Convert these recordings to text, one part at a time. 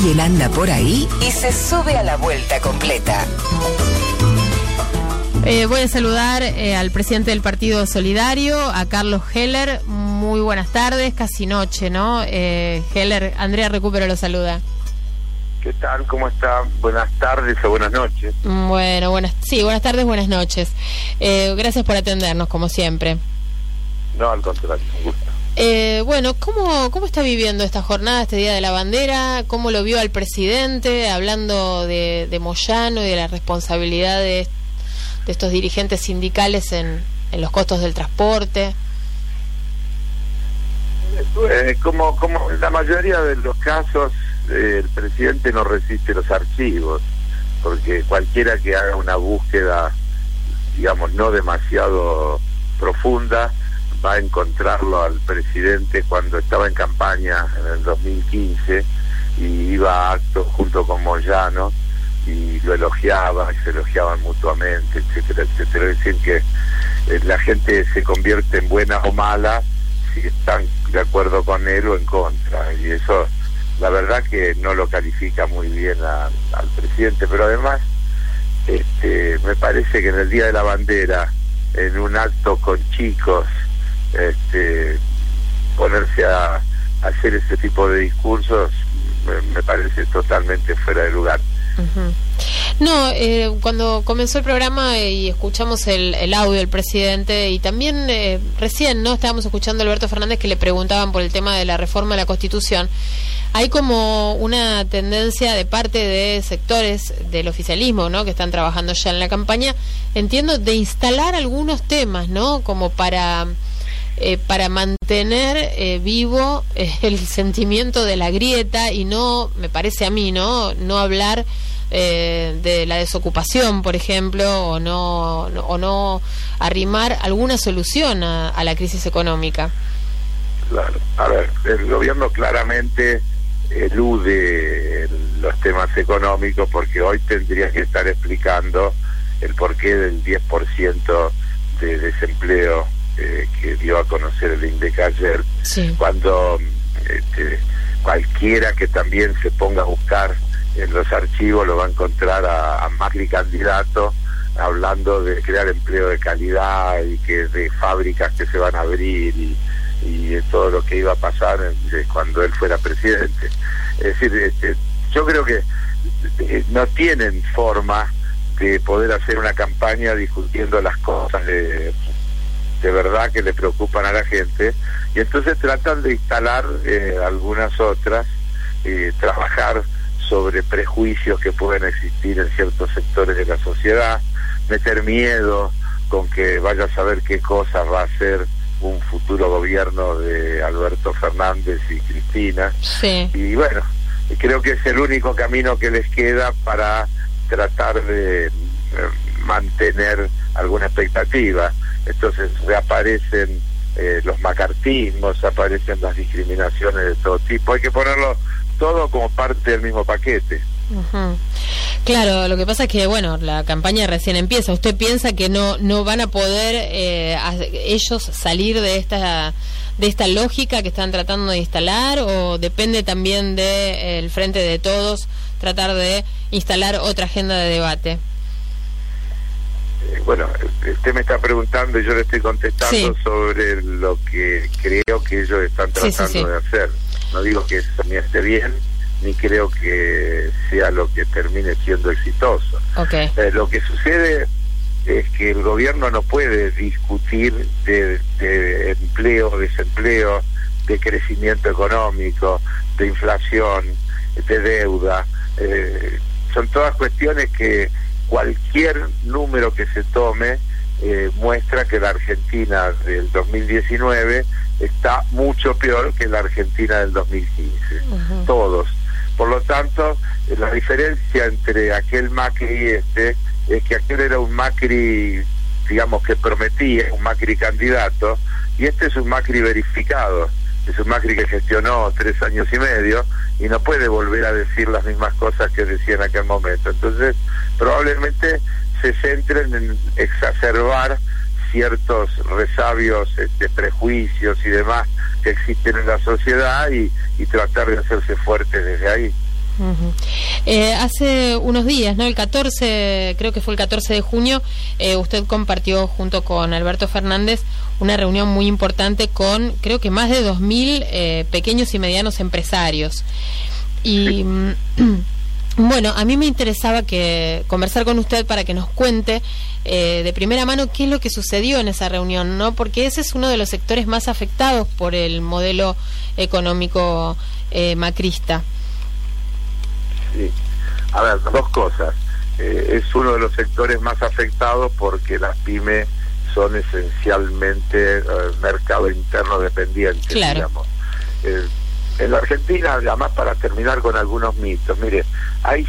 Alguien anda por ahí y se sube a la vuelta completa. Voy a saludar al presidente del Partido Solidario, a Carlos Heller. Muy buenas tardes, casi noche, ¿no? Heller, Andrea Recupero lo saluda. ¿Qué tal? ¿Cómo está? Buenas tardes o buenas noches. Bueno, buenas tardes, buenas noches. Gracias por atendernos, como siempre. No, al contrario, un gusto. Bueno, ¿cómo está viviendo esta jornada, este Día de la Bandera? ¿Cómo lo vio al presidente hablando de Moyano y de la responsabilidad de estos dirigentes sindicales en los costos del transporte? Como en la mayoría de los casos, el presidente no resiste los archivos, porque cualquiera que haga una búsqueda, digamos, no demasiado profunda, va a encontrarlo al presidente cuando estaba en campaña en el 2015 y iba a actos junto con Moyano y lo elogiaba y se elogiaban mutuamente, etcétera, etcétera. Es decir, que la gente se convierte en buena o mala si están de acuerdo con él o en contra, y eso la verdad que no lo califica muy bien al presidente. Pero además me parece que en el Día de la Bandera, en un acto con chicos, ponerse a hacer ese tipo de discursos me parece totalmente fuera de lugar. Uh-huh. No, cuando comenzó el programa y escuchamos el audio del presidente, y también recién estábamos escuchando a Alberto Fernández, que le preguntaban por el tema de la reforma de la Constitución. Hay como una tendencia de parte de sectores del oficialismo, ¿no?, que están trabajando ya en la campaña, entiendo, de instalar algunos temas, ¿no?, como para mantener vivo el sentimiento de la grieta, y no, me parece a mí, no hablar de la desocupación, por ejemplo, o no arrimar alguna solución a la crisis económica. Claro, a ver, el gobierno claramente elude los temas económicos, porque hoy tendría que estar explicando el porqué del 10% de desempleo que dio a conocer el INDEC ayer, sí. Cuando cualquiera que también se ponga a buscar en los archivos lo va a encontrar a Macri candidato hablando de crear empleo de calidad y que de fábricas que se van a abrir y de todo lo que iba a pasar cuando él fuera presidente. Es decir, yo creo que no tienen forma de poder hacer una campaña discutiendo las cosas de verdad que le preocupan a la gente, y entonces tratan de instalar algunas otras, trabajar sobre prejuicios que pueden existir en ciertos sectores de la sociedad, meter miedo con que vaya a saber qué cosas va a hacer un futuro gobierno de Alberto Fernández y Cristina. Sí. Y bueno, creo que es el único camino que les queda para tratar de mantener alguna expectativa. Entonces reaparecen los macartismos, aparecen las discriminaciones de todo tipo. Hay que ponerlo todo como parte del mismo paquete. Uh-huh. Claro, lo que pasa es que, bueno, la campaña recién empieza. ¿Usted piensa que no van a poder ellos salir de esta lógica que están tratando de instalar, o depende también del Frente de Todos tratar de instalar otra agenda de debate? Bueno, usted me está preguntando y yo le estoy contestando, sí, sobre lo que creo que ellos están tratando de hacer. No digo que eso ni esté bien, ni creo que sea lo que termine siendo exitoso. Okay. Lo que sucede es que el gobierno no puede discutir de empleo, desempleo, de crecimiento económico, de inflación, de deuda. Son todas cuestiones que cualquier número que se tome muestra que la Argentina del 2019 está mucho peor que la Argentina del 2015. Uh-huh. Todos. Por lo tanto, la diferencia entre aquel Macri y es que aquel era un Macri, digamos, que prometía, un Macri candidato, y este es un Macri verificado. Es un Macri que gestionó 3 años y medio y no puede volver a decir las mismas cosas que decía en aquel momento. Entonces, probablemente se centren en exacerbar ciertos resabios, prejuicios y demás que existen en la sociedad y tratar de hacerse fuertes desde ahí. Hace unos días, ¿no? El 14, creo que fue el 14 de junio, usted compartió junto con Alberto Fernández una reunión muy importante con, creo que más de 2.000 pequeños y medianos empresarios. Y bueno, a mí me interesaba conversar con usted para que nos cuente de primera mano qué es lo que sucedió en esa reunión, ¿no? Porque ese es uno de los sectores más afectados por el modelo económico macrista. Sí. A ver, dos cosas. Es uno de los sectores más afectados porque las pymes son esencialmente mercado interno dependientes, claro. Digamos. En la Argentina, además, para terminar con algunos mitos, mire, hay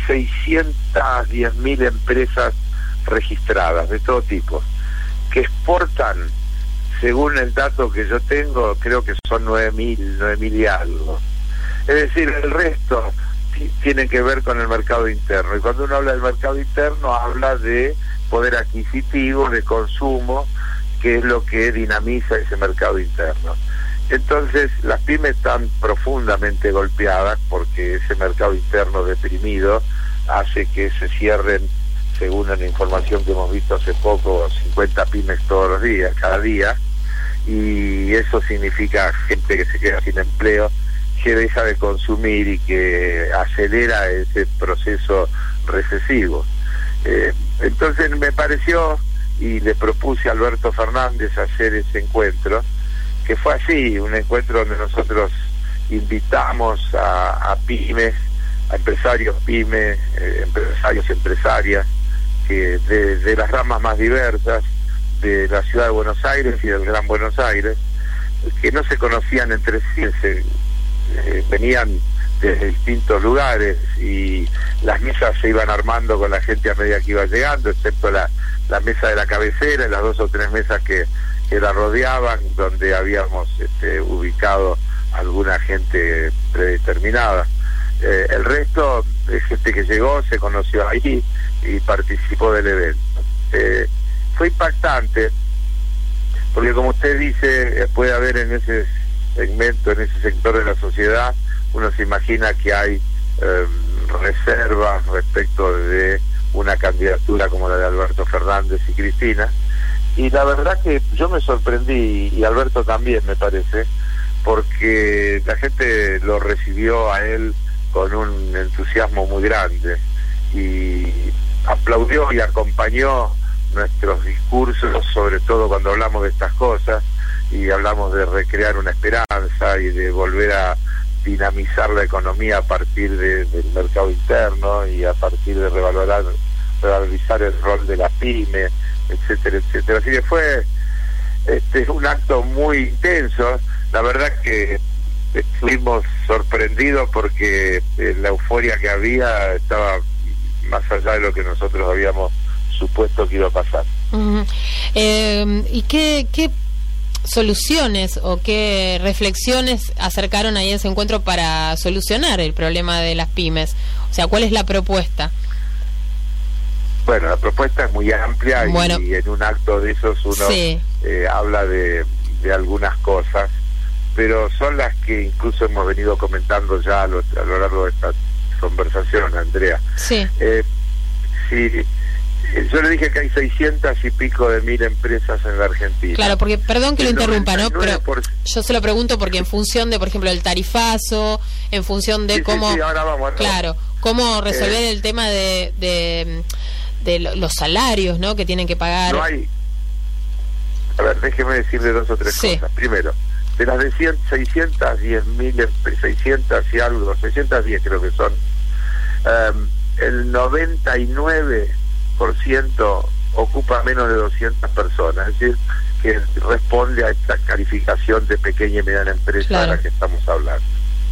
610.000 empresas registradas de todo tipo que exportan, según el dato que yo tengo, creo que son 9.000 y algo. Es decir, el resto tienen que ver con el mercado interno, y cuando uno habla del mercado interno habla de poder adquisitivo, de consumo, que es lo que dinamiza ese mercado interno. Entonces las pymes están profundamente golpeadas porque ese mercado interno deprimido hace que se cierren, según la información que hemos visto hace poco, 50 pymes todos los días, cada día, y eso significa gente que se queda sin empleo, que deja de consumir y que acelera ese proceso recesivo. Entonces me pareció, y le propuse a Alberto Fernández hacer ese encuentro, que fue así, un encuentro donde nosotros invitamos a pymes, a empresarios pymes, empresarios, empresarias, que de las ramas más diversas de la ciudad de Buenos Aires y del Gran Buenos Aires, que no se conocían entre sí, venían desde distintos lugares y las mesas se iban armando con la gente a medida que iba llegando, excepto la mesa de la cabecera y las 2 o 3 mesas que la rodeaban, donde habíamos ubicado alguna gente predeterminada. El resto es gente que llegó, se conoció ahí y participó del evento. Fue impactante, porque como usted dice, puede haber en ese segmento, en ese sector de la sociedad, uno se imagina que hay reservas respecto de una candidatura como la de Alberto Fernández y Cristina, y la verdad que yo me sorprendí, y Alberto también, me parece, porque la gente lo recibió a él con un entusiasmo muy grande y aplaudió y acompañó nuestros discursos, sobre todo cuando hablamos de estas cosas y hablamos de recrear una esperanza y de volver a dinamizar la economía a partir del mercado interno y a partir de revalorizar el rol de la pyme, etcétera, etcétera. Así que fue un acto muy intenso. La verdad que estuvimos sorprendidos porque la euforia que había estaba más allá de lo que nosotros habíamos supuesto que iba a pasar. ¿Y qué soluciones o qué reflexiones acercaron ahí a ese encuentro para solucionar el problema de las pymes? O sea, ¿cuál es la propuesta? Bueno, la propuesta es muy amplia, bueno, y en un acto de esos uno sí habla de algunas cosas, pero son las que incluso hemos venido comentando ya a lo largo de esta conversación, Andrea. Sí. Sí, yo le dije que hay 600 y pico de 1000 empresas en la Argentina. Claro, porque, perdón que lo interrumpa, ¿no? Pero yo se lo pregunto porque en función de, por ejemplo, el tarifazo, en función de cómo... Sí, ahora vamos. Claro, cómo resolver el tema de los salarios, ¿no?, que tienen que pagar. No hay... A ver, déjeme decirle 2 o 3 cosas. Primero, de las de 610.000, 600 y algo, 610 creo que son, el 99% ocupa menos de 200 personas, es decir, que responde a esta calificación de pequeña y mediana empresa, claro, de la que estamos hablando.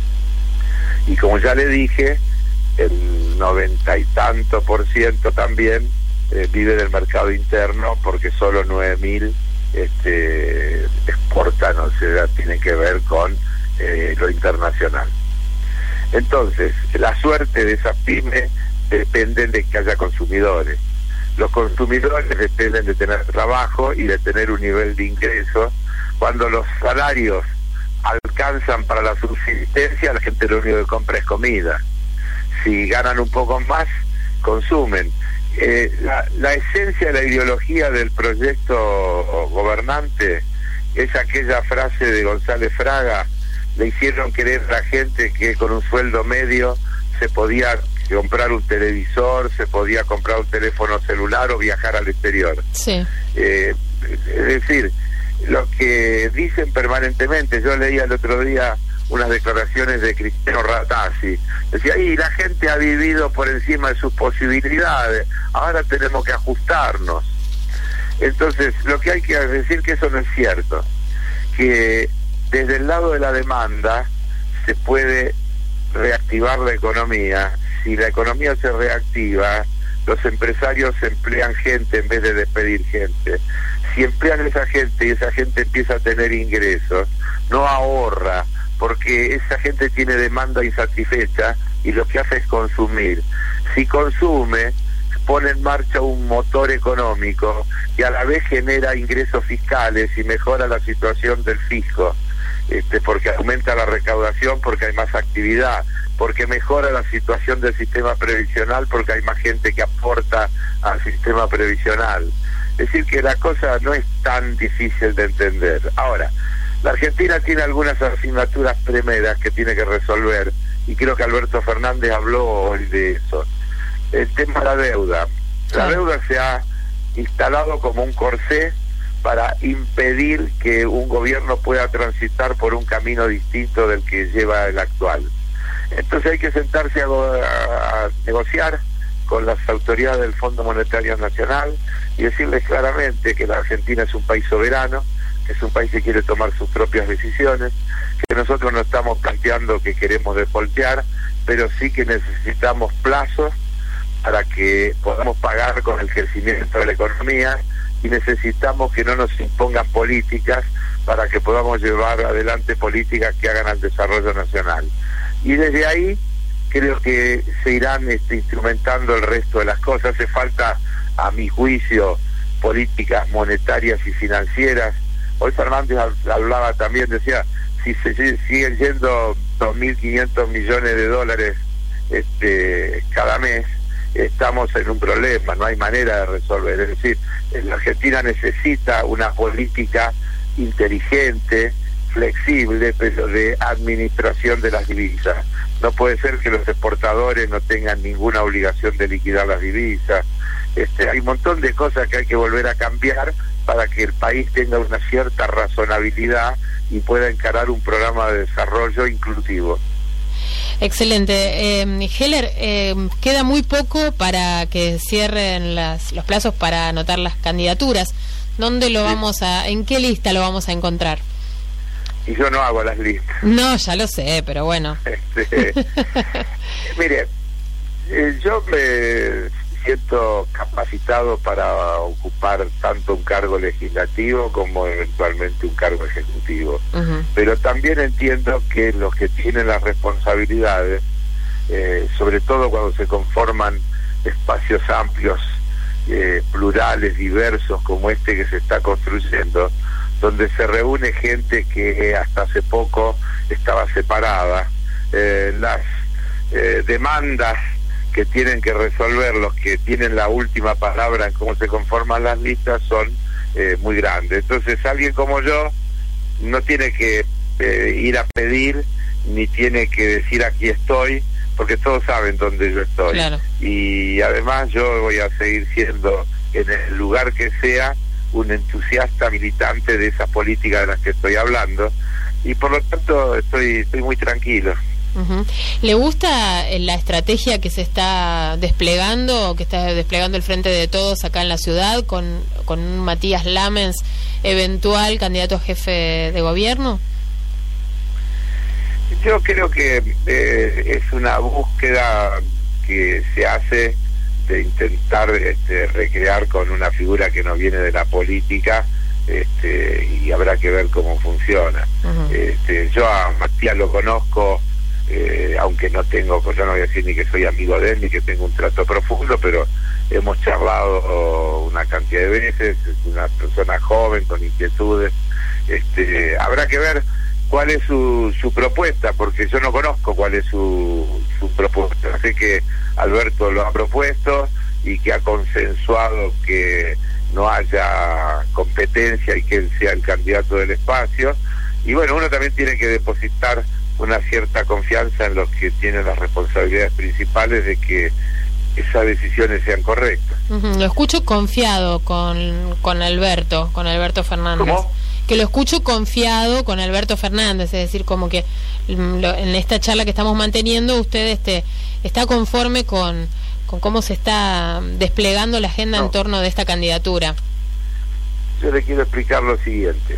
Y como ya le dije, el 90 y tanto % también vive del mercado interno, porque solo 9.000 exportan, o sea, tienen que ver con lo internacional. Entonces, la suerte de esas pymes depende de que haya consumidores. Los consumidores dependen de tener trabajo y de tener un nivel de ingreso. Cuando los salarios alcanzan para la subsistencia, la gente lo único que compra es comida. si ganan un poco más, consumen. La esencia de la ideología del proyecto gobernante es aquella frase de González Fraga: le hicieron creer a la gente que con un sueldo medio se podía comprar un televisor, se podía comprar un teléfono celular o viajar al exterior. Sí. Es decir, lo que dicen permanentemente, yo leía el otro día unas declaraciones de Cristiano Ratazzi, decía, y la gente ha vivido por encima de sus posibilidades, ahora tenemos que ajustarnos. Entonces, lo que hay que decir que eso no es cierto, que desde el lado de la demanda se puede reactivar la economía. Si la economía se reactiva, los empresarios emplean gente en vez de despedir gente. Si emplean a esa gente y esa gente empieza a tener ingresos, no ahorra, porque esa gente tiene demanda insatisfecha y lo que hace es consumir. Si consume, pone en marcha un motor económico que a la vez genera ingresos fiscales y mejora la situación del fisco, porque aumenta la recaudación, porque hay más actividad, porque mejora la situación del sistema previsional, porque hay más gente que aporta al sistema previsional. Es decir, que la cosa no es tan difícil de entender. Ahora, la Argentina tiene algunas asignaturas primeras que tiene que resolver, y creo que Alberto Fernández habló hoy de eso. El tema de la deuda. La deuda se ha instalado como un corsé para impedir que un gobierno pueda transitar por un camino distinto del que lleva el actual. Entonces hay que sentarse a negociar con las autoridades del Fondo Monetario Nacional y decirles claramente que la Argentina es un país soberano, que es un país que quiere tomar sus propias decisiones, que nosotros no estamos planteando que queremos defoltear, pero sí que necesitamos plazos para que podamos pagar con el crecimiento de la economía, y necesitamos que no nos impongan políticas para que podamos llevar adelante políticas que hagan al desarrollo nacional. Y desde ahí creo que se irán instrumentando el resto de las cosas. Hace falta, a mi juicio, políticas monetarias y financieras. Hoy Fernández hablaba también, decía, si se siguen yendo 2.500 millones de dólares cada mes, estamos en un problema, no hay manera de resolver. Es decir, la Argentina necesita una política inteligente, flexible, pero de administración de las divisas. No puede ser que los exportadores no tengan ninguna obligación de liquidar las divisas. Hay un montón de cosas que hay que volver a cambiar para que el país tenga una cierta razonabilidad y pueda encarar un programa de desarrollo inclusivo. Excelente. Heller, queda muy poco para que cierren los plazos para anotar las candidaturas. ¿Dónde lo vamos en qué lista lo vamos a encontrar? Y yo no hago las listas. No, ya lo sé, pero bueno. Mire, yo me siento capacitado para ocupar tanto un cargo legislativo como eventualmente un cargo ejecutivo. Pero también entiendo que los que tienen las responsabilidades, sobre todo cuando se conforman espacios amplios, plurales, diversos, como este que se está construyendo, donde se reúne gente que hasta hace poco estaba separada, las demandas que tienen que resolver los que tienen la última palabra en cómo se conforman las listas son muy grandes. Entonces alguien como yo no tiene que ir a pedir, ni tiene que decir aquí estoy, porque todos saben dónde yo estoy. Claro. Y además yo voy a seguir siendo, en el lugar que sea, un entusiasta militante de esas políticas de las que estoy hablando, y por lo tanto estoy muy tranquilo. ¿Le gusta la estrategia que se está desplegando, que está desplegando el Frente de Todos acá en la ciudad, con un Matías Lamens, eventual candidato a jefe de gobierno? Yo creo que es una búsqueda que se hace de intentar recrear con una figura que no viene de la política, y habrá que ver cómo funciona. Yo a Matías lo conozco, aunque yo no voy a decir ni que soy amigo de él ni que tengo un trato profundo, pero hemos charlado una cantidad de veces. Es una persona joven con inquietudes. Habrá que ver cuál es su propuesta, porque yo no conozco cuál es su su propuesta. Sé que Alberto lo ha propuesto y que ha consensuado que no haya competencia y que él sea el candidato del espacio. Y bueno, uno también tiene que depositar una cierta confianza en los que tienen las responsabilidades principales de que esas decisiones sean correctas. Lo escucho confiado con Alberto Fernández. ¿Cómo? Que lo escucho confiado con Alberto Fernández, es decir, como que en esta charla que estamos manteniendo usted está conforme con cómo se está desplegando la agenda en torno de esta candidatura. Yo le quiero explicar lo siguiente.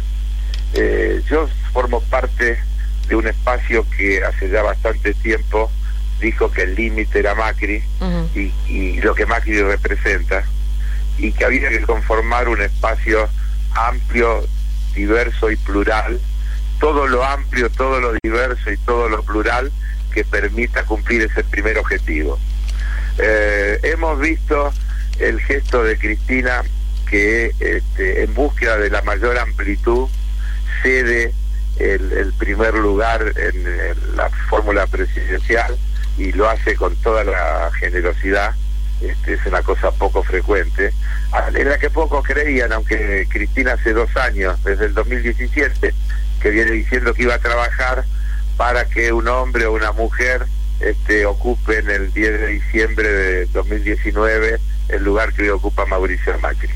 Yo formo parte de un espacio que hace ya bastante tiempo dijo que el límite era Macri y lo que Macri representa, y que había que conformar un espacio amplio, diverso y plural, todo lo amplio, todo lo diverso y todo lo plural que permita cumplir ese primer objetivo. Hemos visto el gesto de Cristina que en búsqueda de la mayor amplitud cede el primer lugar en la fórmula presidencial y lo hace con toda la generosidad. Es una cosa poco frecuente, en la que pocos creían, aunque Cristina hace 2 años, desde el 2017, que viene diciendo que iba a trabajar para que un hombre o una mujer ocupen el 10 de diciembre de 2019 el lugar que hoy ocupa Mauricio Macri.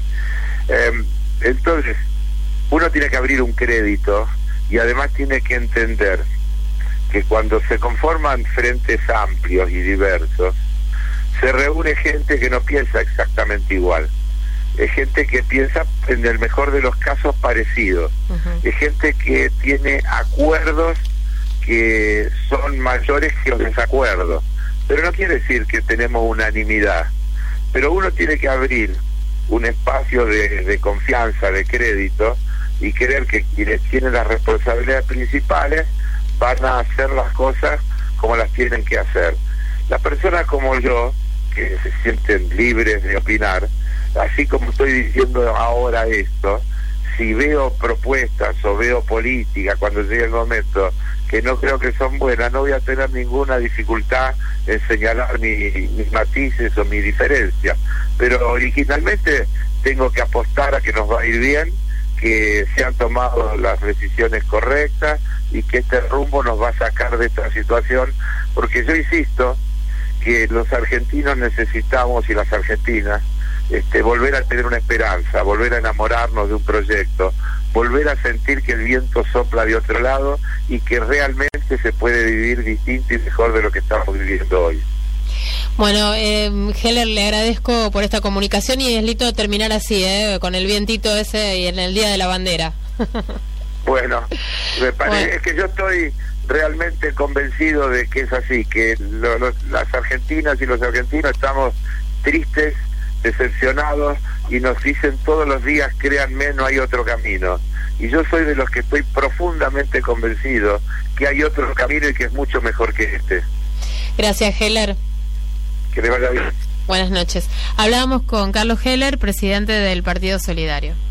Entonces, uno tiene que abrir un crédito y además tiene que entender que cuando se conforman frentes amplios y diversos, se reúne gente que no piensa exactamente igual. Es gente que piensa, en el mejor de los casos, parecido. Es gente que tiene acuerdos que son mayores que los desacuerdos. Pero no quiere decir que tenemos unanimidad. Pero uno tiene que abrir un espacio de confianza, de crédito, y creer que quienes tienen las responsabilidades principales van a hacer las cosas como las tienen que hacer. Las personas como yo, que se sienten libres de opinar, así como estoy diciendo ahora esto, si veo propuestas o veo política cuando llegue el momento que no creo que son buenas, no voy a tener ninguna dificultad en señalar mis matices o mi diferencia, pero originalmente tengo que apostar a que nos va a ir bien, que se han tomado las decisiones correctas y que este rumbo nos va a sacar de esta situación, porque yo insisto que los argentinos necesitamos, y las argentinas, volver a tener una esperanza, volver a enamorarnos de un proyecto, volver a sentir que el viento sopla de otro lado y que realmente se puede vivir distinto y mejor de lo que estamos viviendo hoy. Bueno, Heller, le agradezco por esta comunicación y es lindo terminar así, con el vientito ese y en el Día de la Bandera. Bueno, me parece que yo estoy realmente convencido de que es así, que las argentinas y los argentinos estamos tristes, decepcionados, y nos dicen todos los días, créanme, no hay otro camino. Y yo soy de los que estoy profundamente convencido que hay otro camino y que es mucho mejor que este. Gracias, Heller. Que le vaya bien. Buenas noches. Hablábamos con Carlos Heller, presidente del Partido Solidario.